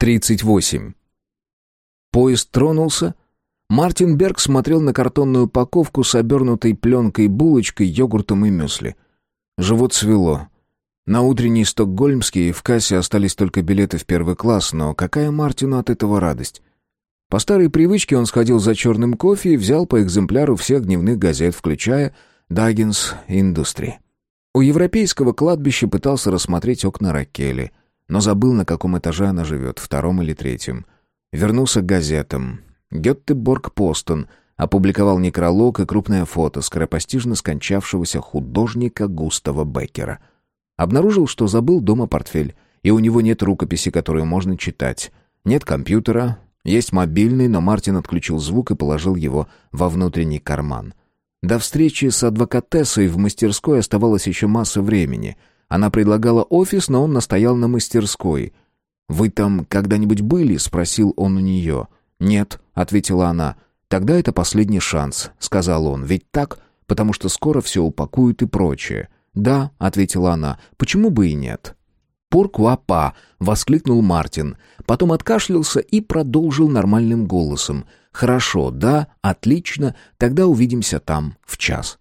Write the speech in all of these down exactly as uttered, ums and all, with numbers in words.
тридцать восемь. Поезд тронулся. Мартин Берг смотрел на картонную упаковку с обернутой пленкой булочкой, йогуртом и мюсли. Живот свело. На утренний стокгольмский в кассе остались только билеты в первый класс, но какая Мартину от этого радость? По старой привычке он сходил за черным кофе и взял по экземпляру всех дневных газет, включая «Даггинс Индустри». У европейского кладбища пытался рассмотреть окна Ракели, но забыл, на каком этаже она живет, втором или третьем. Вернулся к газетам. «Гётеборг-Постон» опубликовал некролог и крупное фото скоропостижно скончавшегося художника Густава Беккера. Обнаружил, что забыл дома портфель, и у него нет рукописи, которую можно читать. Нет компьютера, есть мобильный, но Мартин отключил звук и положил его во внутренний карман. До встречи с адвокатессой в мастерской оставалось еще масса времени. Она предлагала офис, но он настоял на мастерской. «Вы там когда-нибудь были?» — спросил он у нее. «Нет», — ответила она. «Тогда это последний шанс», — сказал он. «Ведь так? Потому что скоро все упакуют и прочее». «Да», — ответила она. «Почему бы и нет?» «Пуркуа-па!» — воскликнул Мартин. Потом откашлялся и продолжил нормальным голосом. «Хорошо, да, отлично, тогда увидимся там в час».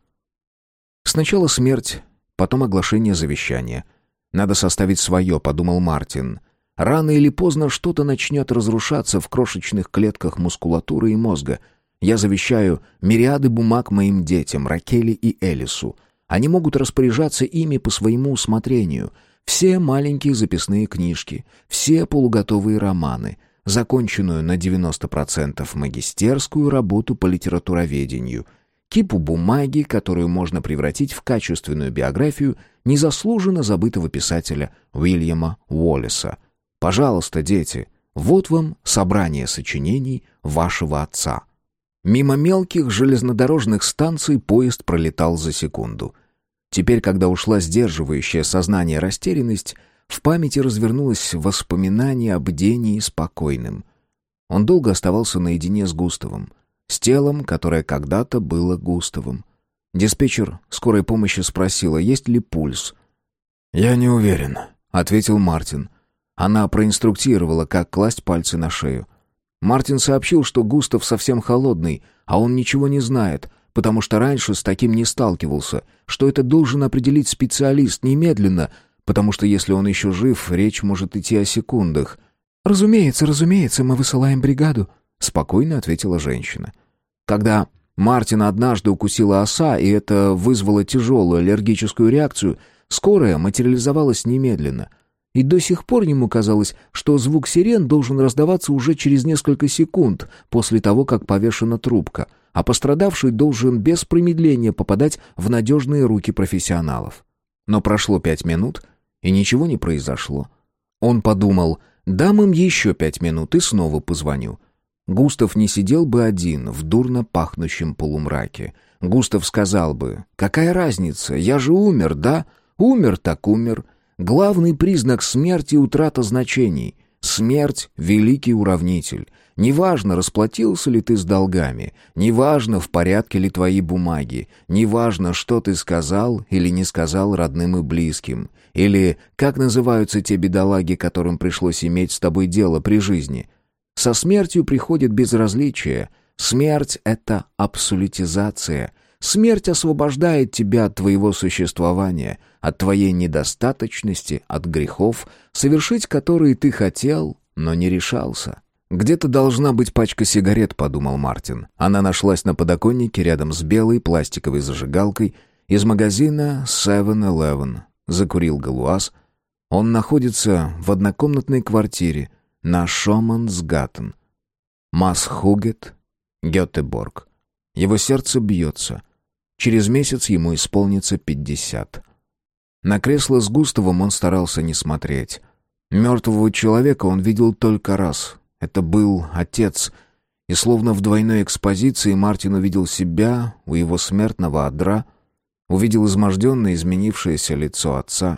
Сначала смерть, потом оглашение завещания. «Надо составить свое», — подумал Мартин. «Рано или поздно что-то начнет разрушаться в крошечных клетках мускулатуры и мозга. Я завещаю мириады бумаг моим детям, Ракели и Элису. Они могут распоряжаться ими по своему усмотрению. Все маленькие записные книжки, все полуготовые романы, законченную на девяносто процентов магистерскую работу по литературоведению, кипу бумаги, которую можно превратить в качественную биографию незаслуженно забытого писателя Уильяма Уоллеса. Пожалуйста, дети, вот вам собрание сочинений вашего отца». Мимо мелких железнодорожных станций поезд пролетал за секунду. Теперь, когда ушла сдерживающая сознание растерянность, в памяти развернулось воспоминание об бдении спокойным. Он долго оставался наедине с Густавом, с телом, которое когда-то было Густавом. Диспетчер скорой помощи спросила, есть ли пульс. «Я не уверен», — ответил Мартин. Она проинструктировала, как класть пальцы на шею. Мартин сообщил, что Густав совсем холодный, а он ничего не знает, потому что раньше с таким не сталкивался, что это должен определить специалист немедленно, потому что если он еще жив, речь может идти о секундах. «Разумеется, разумеется, мы высылаем бригаду», — спокойно ответила женщина. Когда Мартина однажды укусила оса, и это вызвало тяжелую аллергическую реакцию, скорая материализовалась немедленно. И до сих пор ему казалось, что звук сирен должен раздаваться уже через несколько секунд после того, как повешена трубка, а пострадавший должен без промедления попадать в надежные руки профессионалов. Но прошло пять минут, и ничего не произошло. Он подумал, дам им еще пять минут и снова позвоню. Густав не сидел бы один в дурно пахнущем полумраке. Густав сказал бы, «Какая разница, я же умер, да? Умер так умер». Главный признак смерти — утрата значений. Смерть — великий уравнитель. Неважно, расплатился ли ты с долгами, неважно, в порядке ли твои бумаги, неважно, что ты сказал или не сказал родным и близким, или как называются те бедолаги, которым пришлось иметь с тобой дело при жизни. Со смертью приходит безразличие. Смерть — это абсолютизация. Смерть освобождает тебя от твоего существования, от твоей недостаточности, от грехов, совершить которые ты хотел, но не решался. «Где-то должна быть пачка сигарет», — подумал Мартин. Она нашлась на подоконнике рядом с белой пластиковой зажигалкой из магазина севен элевен. Закурил галуаз. Он находится в однокомнатной квартире на Шомансгаттен. Масхугет, Гётеборг. Его сердце бьется. Через месяц ему исполнится пятьдесят. На кресло с Густавом он старался не смотреть. Мертвого человека он видел только раз. Это был отец. И словно в двойной экспозиции Мартин увидел себя у его смертного одра, увидел изможденное, изменившееся лицо отца.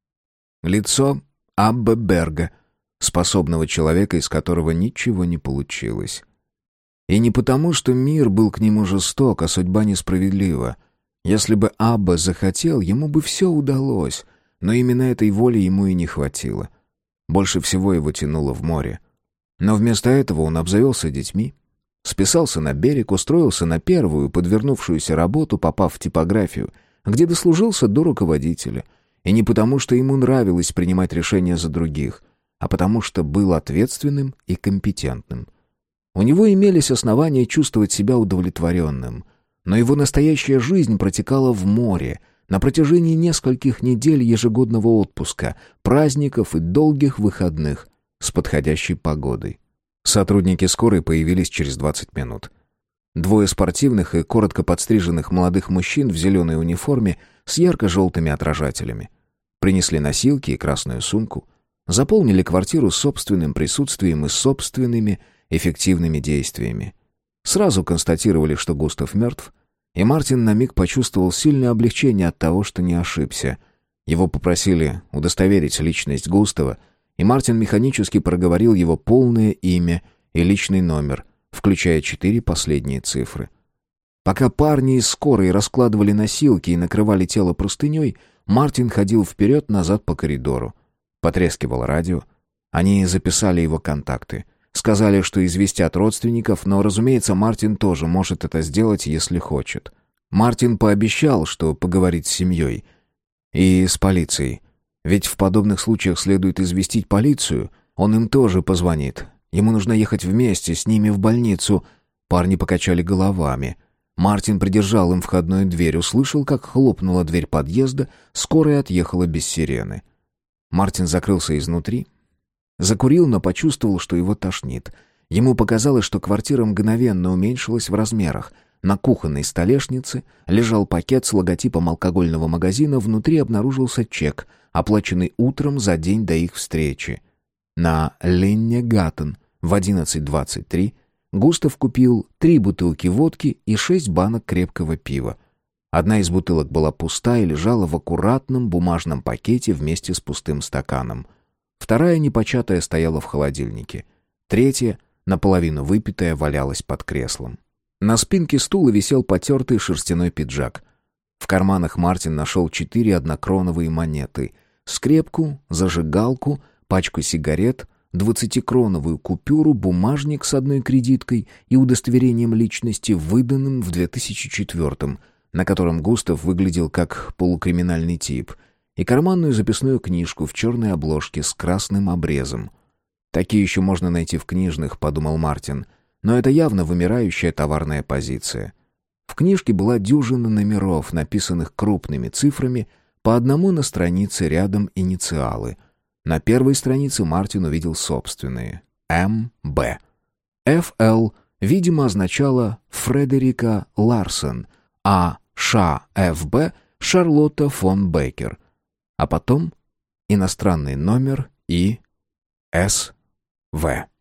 Лицо Аббе Берга, способного человека, из которого ничего не получилось. И не потому, что мир был к нему жесток, а судьба несправедлива. Если бы Абба захотел, ему бы все удалось, но именно этой воли ему и не хватило. Больше всего его тянуло в море. Но вместо этого он обзавелся детьми, списался на берег, устроился на первую подвернувшуюся работу, попав в типографию, где дослужился до руководителя. И не потому, что ему нравилось принимать решения за других, а потому что был ответственным и компетентным. У него имелись основания чувствовать себя удовлетворенным, но его настоящая жизнь протекала в море, на протяжении нескольких недель ежегодного отпуска, праздников и долгих выходных с подходящей погодой. Сотрудники скорой появились через двадцать минут. Двое спортивных и коротко подстриженных молодых мужчин в зеленой униформе с ярко-желтыми отражателями. Принесли носилки и красную сумку, заполнили квартиру собственным присутствием и собственными эффективными действиями. Сразу констатировали, что Густав мертв, и Мартин на миг почувствовал сильное облегчение от того, что не ошибся. Его попросили удостоверить личность Густава, и Мартин механически проговорил его полное имя и личный номер, включая четыре последние цифры. Пока парни из скорой раскладывали носилки и накрывали тело простыней, Мартин ходил вперед-назад по коридору. Потрескивало радио. Они записали его контакты. Сказали, что известят родственников, но, разумеется, Мартин тоже может это сделать, если хочет. Мартин пообещал, что поговорит с семьей и с полицией. Ведь в подобных случаях следует известить полицию. Он им тоже позвонит. Ему нужно ехать вместе с ними в больницу. Парни покачали головами. Мартин придержал им входную дверь, услышал, как хлопнула дверь подъезда, скорая отъехала без сирены. Мартин закрылся изнутри. Закурил, но почувствовал, что его тошнит. Ему показалось, что квартира мгновенно уменьшилась в размерах. На кухонной столешнице лежал пакет с логотипом алкогольного магазина, внутри обнаружился чек, оплаченный утром за день до их встречи. На Леннегаттен в одиннадцать двадцать три Густав купил три бутылки водки и шесть банок крепкого пива. Одна из бутылок была пуста и лежала в аккуратном бумажном пакете вместе с пустым стаканом. Вторая, непочатая, стояла в холодильнике. Третья, наполовину выпитая, валялась под креслом. На спинке стула висел потертый шерстяной пиджак. В карманах Мартин нашел четыре однокроновые монеты, скрепку, зажигалку, пачку сигарет, двадцатикроновую купюру, бумажник с одной кредиткой и удостоверением личности, выданным в две тысячи четвёртом, на котором Густав выглядел как полукриминальный тип, и карманную записную книжку в черной обложке с красным обрезом. «Такие еще можно найти в книжных», — подумал Мартин, но это явно вымирающая товарная позиция. В книжке была дюжина номеров, написанных крупными цифрами, по одному на странице рядом инициалы. На первой странице Мартин увидел собственные — эм бэ. эф эл, видимо, означало Фредерика Ларсен, а ша эф бэ — Шарлотта фон Беккер. А потом иностранный номер и эс вэ.